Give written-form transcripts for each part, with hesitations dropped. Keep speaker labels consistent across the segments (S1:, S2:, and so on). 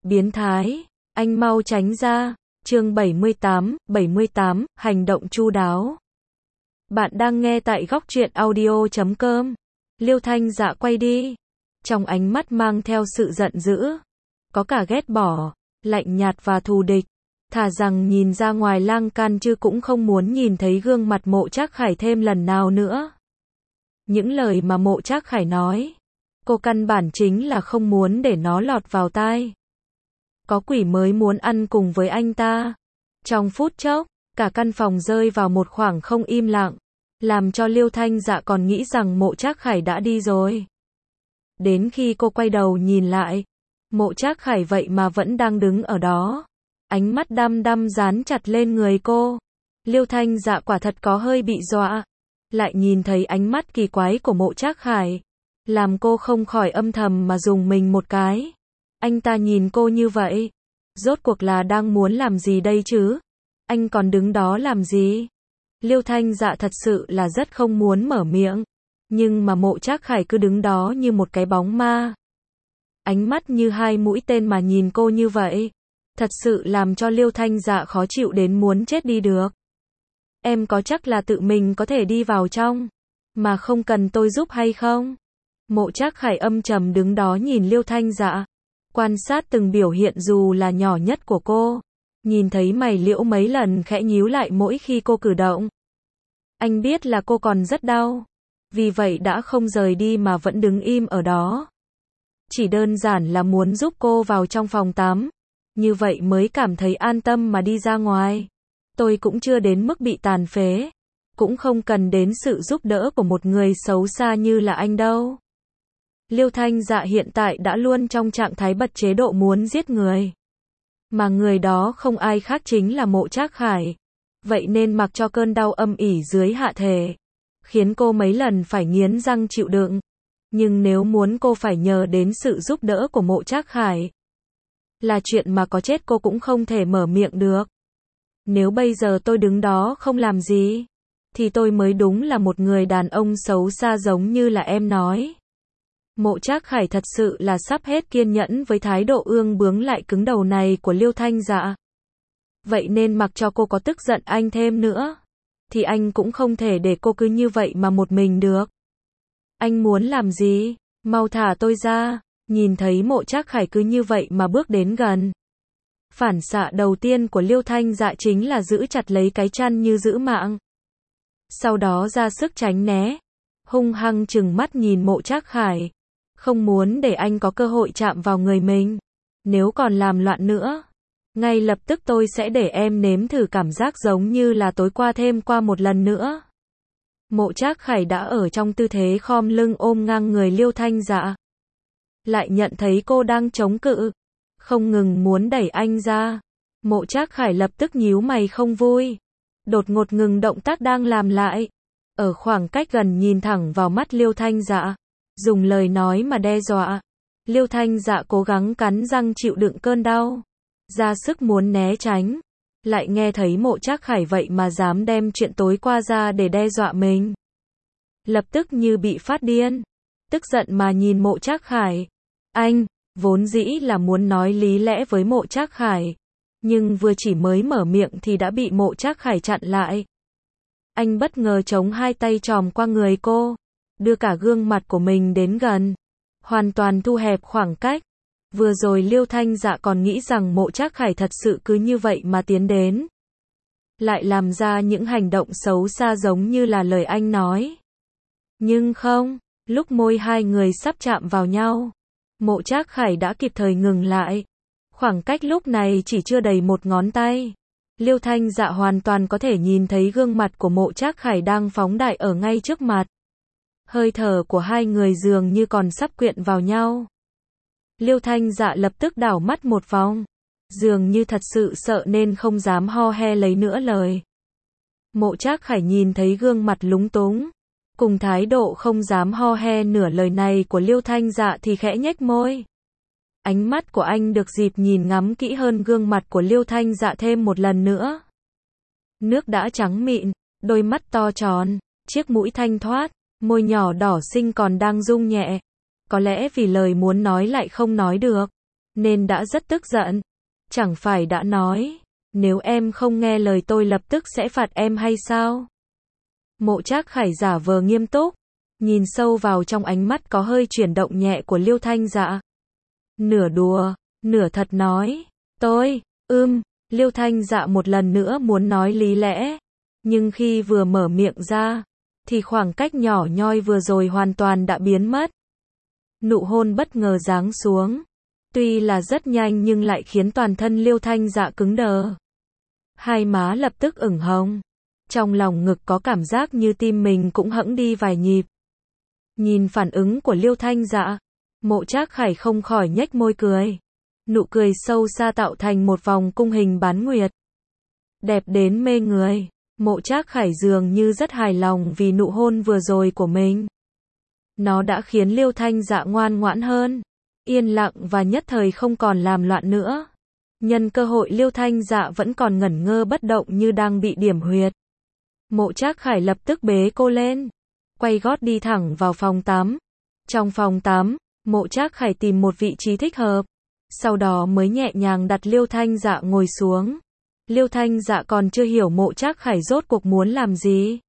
S1: Biến thái, anh mau tránh ra. Chương 78, hành động chu đáo. Bạn đang nghe tại góc truyện audio.com. Liêu Thanh Dạ quay đi. Trong ánh mắt mang theo sự giận dữ. Có cả ghét bỏ, lạnh nhạt và thù địch. Thà rằng nhìn ra ngoài lan can chứ cũng không muốn nhìn thấy gương mặt Mộ Trác Khải thêm lần nào nữa. Những lời mà Mộ Trác Khải nói, cô căn bản chính là không muốn để nó lọt vào tai. Có quỷ mới muốn ăn cùng với anh ta. Trong phút chốc, cả căn phòng rơi vào một khoảng không im lặng, làm cho Liêu Thanh Dạ còn nghĩ rằng Mộ Trác Khải đã đi rồi. Đến khi cô quay đầu nhìn lại, Mộ Trác Khải vậy mà vẫn đang đứng ở đó. Ánh mắt đăm đăm dán chặt lên người cô. Liêu Thanh Dạ quả thật có hơi bị dọa. Lại nhìn thấy ánh mắt kỳ quái của Mộ Trác Khải, làm cô không khỏi âm thầm mà rùng mình một cái. Anh ta nhìn cô như vậy, rốt cuộc là đang muốn làm gì đây chứ? Anh còn đứng đó làm gì? Liêu Thanh Dạ thật sự là rất không muốn mở miệng, nhưng mà Mộ Trác Khải cứ đứng đó như một cái bóng ma. Ánh mắt như hai mũi tên mà nhìn cô như vậy, thật sự làm cho Liêu Thanh Dạ khó chịu đến muốn chết đi được. Em có chắc là tự mình có thể đi vào trong, mà không cần tôi giúp hay không? Mộ Trác Khải âm trầm đứng đó nhìn Liêu Thanh Dạ, quan sát từng biểu hiện dù là nhỏ nhất của cô. Nhìn thấy mày liễu mấy lần khẽ nhíu lại mỗi khi cô cử động. Anh biết là cô còn rất đau, vì vậy đã không rời đi mà vẫn đứng im ở đó. Chỉ đơn giản là muốn giúp cô vào trong phòng tắm, như vậy mới cảm thấy an tâm mà đi ra ngoài. Tôi cũng chưa đến mức bị tàn phế, cũng không cần đến sự giúp đỡ của một người xấu xa như là anh đâu. Liêu Thanh Dạ hiện tại đã luôn trong trạng thái bật chế độ muốn giết người. Mà người đó không ai khác chính là Mộ Trác Khải. Vậy nên mặc cho cơn đau âm ỉ dưới hạ thể, khiến cô mấy lần phải nghiến răng chịu đựng. Nhưng nếu muốn cô phải nhờ đến sự giúp đỡ của Mộ Trác Khải, là chuyện mà có chết cô cũng không thể mở miệng được. Nếu bây giờ tôi đứng đó không làm gì, thì tôi mới đúng là một người đàn ông xấu xa giống như là em nói. Mộ Trác Khải thật sự là sắp hết kiên nhẫn với thái độ ương bướng lại cứng đầu này của Liêu Thanh Dạ. Vậy nên mặc cho cô có tức giận anh thêm nữa, thì anh cũng không thể để cô cứ như vậy mà một mình được. Anh muốn làm gì? Mau thả tôi ra. Nhìn thấy Mộ Trác Khải cứ như vậy mà bước đến gần. Phản xạ đầu tiên của Liêu Thanh Dạ chính là giữ chặt lấy cái chăn như giữ mạng. Sau đó ra sức tránh né, hung hăng trừng mắt nhìn Mộ Trác Khải. Không muốn để anh có cơ hội chạm vào người mình. Nếu còn làm loạn nữa, ngay lập tức tôi sẽ để em nếm thử cảm giác giống như là tối qua thêm qua một lần nữa. Mộ Trác Khải đã ở trong tư thế khom lưng ôm ngang người Liêu Thanh Dạ. Lại nhận thấy cô đang chống cự, không ngừng muốn đẩy anh ra. Mộ Trác Khải lập tức nhíu mày không vui. Đột ngột ngừng động tác đang làm lại. Ở khoảng cách gần nhìn thẳng vào mắt Liêu Thanh Dạ, dùng lời nói mà đe dọa. Liêu Thanh Dạ cố gắng cắn răng chịu đựng cơn đau, ra sức muốn né tránh. Lại nghe thấy Mộ Trác Khải vậy mà dám đem chuyện tối qua ra để đe dọa mình. Lập tức như bị phát điên, tức giận mà nhìn Mộ Trác Khải. Anh, vốn dĩ là muốn nói lý lẽ với Mộ Trác Khải, nhưng vừa chỉ mới mở miệng thì đã bị Mộ Trác Khải chặn lại. Anh bất ngờ chống hai tay tròm qua người cô, đưa cả gương mặt của mình đến gần, hoàn toàn thu hẹp khoảng cách. Vừa rồi Liêu Thanh Dạ còn nghĩ rằng Mộ Trác Khải thật sự cứ như vậy mà tiến đến, lại làm ra những hành động xấu xa giống như là lời anh nói. Nhưng không, lúc môi hai người sắp chạm vào nhau, Mộ Trác Khải đã kịp thời ngừng lại. Khoảng cách lúc này chỉ chưa đầy một ngón tay. Liêu Thanh Dạ hoàn toàn có thể nhìn thấy gương mặt của Mộ Trác Khải đang phóng đại ở ngay trước mặt. Hơi thở của hai người dường như còn sắp quyện vào nhau. Liêu Thanh Dạ lập tức đảo mắt một vòng, dường như thật sự sợ nên không dám ho he lấy nữa lời. Mộ Trác Khải nhìn thấy gương mặt lúng túng, cùng thái độ không dám ho he nửa lời này của Liêu Thanh Dạ thì khẽ nhếch môi. Ánh mắt của anh được dịp nhìn ngắm kỹ hơn gương mặt của Liêu Thanh Dạ thêm một lần nữa. Nước đã trắng mịn, đôi mắt to tròn, chiếc mũi thanh thoát, môi nhỏ đỏ xinh còn đang rung nhẹ. Có lẽ vì lời muốn nói lại không nói được, nên đã rất tức giận. Chẳng phải đã nói, nếu em không nghe lời tôi lập tức sẽ phạt em hay sao? Mộ Trác Khải giả vờ nghiêm túc, nhìn sâu vào trong ánh mắt có hơi chuyển động nhẹ của Liêu Thanh Dạ. Nửa đùa, nửa thật nói, tôi, Liêu Thanh Dạ một lần nữa muốn nói lý lẽ, nhưng khi vừa mở miệng ra, thì khoảng cách nhỏ nhoi vừa rồi hoàn toàn đã biến mất. Nụ hôn bất ngờ giáng xuống, tuy là rất nhanh nhưng lại khiến toàn thân Liêu Thanh Dạ cứng đờ. Hai má lập tức ửng hồng, trong lòng ngực có cảm giác như tim mình cũng hẫng đi vài nhịp. Nhìn phản ứng của Liêu Thanh Dạ, Mộ Trác Khải không khỏi nhếch môi cười. Nụ cười sâu xa tạo thành một vòng cung hình bán nguyệt. Đẹp đến mê người, Mộ Trác Khải dường như rất hài lòng vì nụ hôn vừa rồi của mình. Nó đã khiến Liêu Thanh Dạ ngoan ngoãn hơn, yên lặng và nhất thời không còn làm loạn nữa. Nhân cơ hội Liêu Thanh Dạ vẫn còn ngẩn ngơ bất động như đang bị điểm huyệt. Mộ Trác Khải lập tức bế cô lên, quay gót đi thẳng vào phòng tắm. Trong phòng tắm, Mộ Trác Khải tìm một vị trí thích hợp, sau đó mới nhẹ nhàng đặt Liêu Thanh Dạ ngồi xuống. Liêu Thanh Dạ còn chưa hiểu Mộ Trác Khải rốt cuộc muốn làm gì.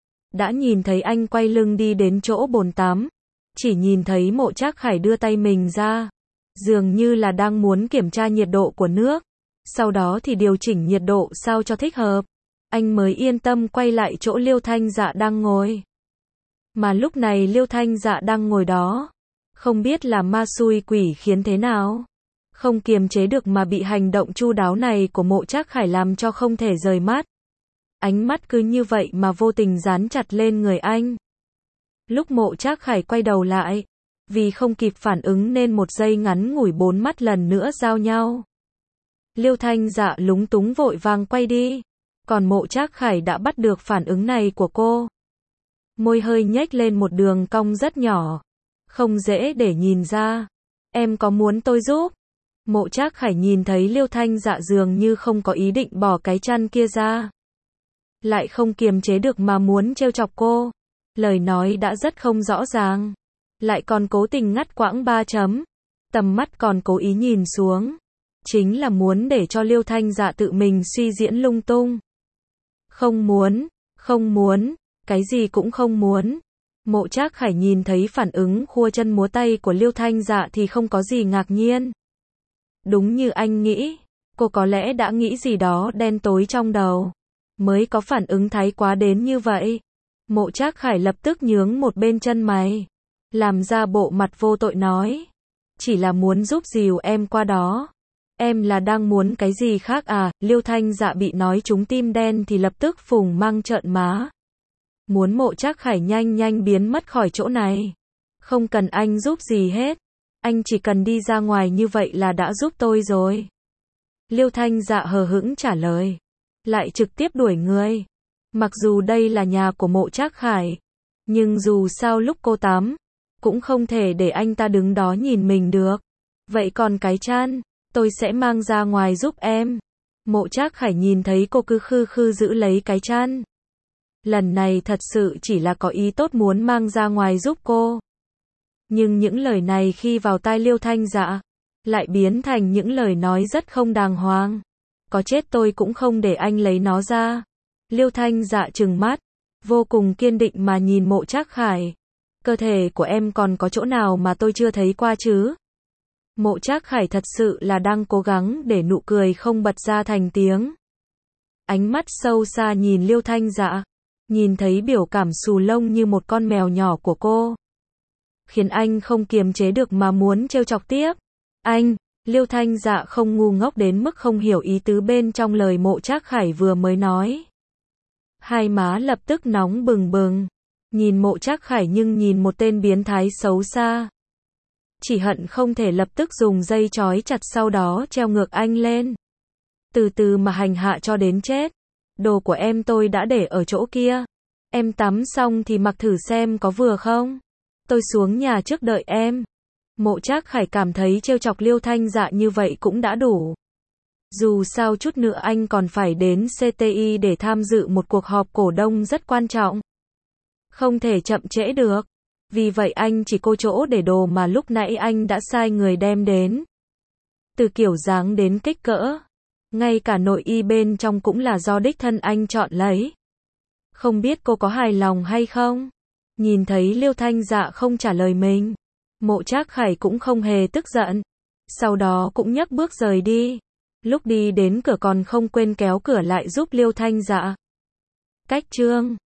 S1: Đã nhìn thấy anh quay lưng đi đến chỗ bồn tắm, chỉ nhìn thấy Mộ Trác Khải đưa tay mình ra, dường như là đang muốn kiểm tra nhiệt độ của nước, sau đó thì điều chỉnh nhiệt độ sao cho thích hợp. Anh mới yên tâm quay lại chỗ Liêu Thanh Dạ đang ngồi. Mà lúc này Liêu Thanh Dạ đang ngồi đó, không biết là ma xui quỷ khiến thế nào, không kiềm chế được mà bị hành động chu đáo này của Mộ Trác Khải làm cho không thể rời mắt. Ánh mắt cứ như vậy mà vô tình dán chặt lên người anh. Lúc Mộ Trác Khải quay đầu lại, vì không kịp phản ứng nên một giây ngắn ngủi bốn mắt lần nữa giao nhau. Liêu Thanh Dạ lúng túng vội vàng quay đi, còn Mộ Trác Khải đã bắt được phản ứng này của cô. Môi hơi nhếch lên một đường cong rất nhỏ, không dễ để nhìn ra. Em có muốn tôi giúp? Mộ Trác Khải nhìn thấy Liêu Thanh Dạ dường như không có ý định bỏ cái chăn kia ra, lại không kiềm chế được mà muốn trêu chọc cô. Lời nói đã rất không rõ ràng, lại còn cố tình ngắt quãng 3 chấm. Tầm mắt còn cố ý nhìn xuống, chính là muốn để cho Liêu Thanh Dạ tự mình suy diễn lung tung. Không muốn, cái gì cũng không muốn. Mộ Trác Khải nhìn thấy phản ứng khua chân múa tay của Liêu Thanh Dạ thì không có gì ngạc nhiên. Đúng như anh nghĩ, cô có lẽ đã nghĩ gì đó đen tối trong đầu, mới có phản ứng thái quá đến như vậy. Mộ Trác Khải lập tức nhướng một bên chân mày, làm ra bộ mặt vô tội nói, chỉ là muốn giúp dìu em qua đó. Em là đang muốn cái gì khác à? Liêu Thanh Dạ bị nói trúng tim đen thì lập tức phùng mang trợn má. Muốn Mộ Trác Khải nhanh nhanh biến mất khỏi chỗ này. Không cần anh giúp gì hết. Anh chỉ cần đi ra ngoài như vậy là đã giúp tôi rồi. Liêu Thanh Dạ hờ hững trả lời. Lại trực tiếp đuổi người. Mặc dù đây là nhà của Mộ Trác Khải, nhưng dù sao lúc cô tắm, cũng không thể để anh ta đứng đó nhìn mình được. Vậy còn cái chăn, tôi sẽ mang ra ngoài giúp em. Mộ Trác Khải nhìn thấy cô cứ khư khư giữ lấy cái chăn. Lần này thật sự chỉ là có ý tốt muốn mang ra ngoài giúp cô. Nhưng những lời này khi vào tai Liêu Thanh Dạ, lại biến thành những lời nói rất không đàng hoàng. Có chết tôi cũng không để anh lấy nó ra. Liêu Thanh Dạ trừng mắt, vô cùng kiên định mà nhìn Mộ Trác Khải. Cơ thể của em còn có chỗ nào mà tôi chưa thấy qua chứ? Mộ Trác Khải thật sự là đang cố gắng để nụ cười không bật ra thành tiếng. Ánh mắt sâu xa nhìn Liêu Thanh Dạ, nhìn thấy biểu cảm xù lông như một con mèo nhỏ của cô, khiến anh không kiềm chế được mà muốn trêu chọc tiếp. Anh, Liêu Thanh Dạ không ngu ngốc đến mức không hiểu ý tứ bên trong lời Mộ Trác Khải vừa mới nói. Hai má lập tức nóng bừng bừng, nhìn Mộ Trác Khải nhưng nhìn một tên biến thái xấu xa. Chỉ hận không thể lập tức dùng dây trói chặt sau đó treo ngược anh lên. Từ từ mà hành hạ cho đến chết. Đồ của em tôi đã để ở chỗ kia. Em tắm xong thì mặc thử xem có vừa không. Tôi xuống nhà trước đợi em. Mộ Trác Khải cảm thấy trêu chọc Liêu Thanh Dạ như vậy cũng đã đủ. Dù sao chút nữa anh còn phải đến CTI để tham dự một cuộc họp cổ đông rất quan trọng. Không thể chậm trễ được. Vì vậy anh chỉ cô chỗ để đồ mà lúc nãy anh đã sai người đem đến. từ kiểu dáng đến kích cỡ. Ngay cả nội y bên trong cũng là do đích thân anh chọn lấy. Không biết cô có hài lòng hay không? Nhìn thấy Liêu Thanh Dạ không trả lời mình, Mộ Trác Khải cũng không hề tức giận. Sau đó cũng nhấc bước rời đi. Lúc đi đến cửa còn không quên kéo cửa lại giúp Liêu Thanh Dạ. Cách chương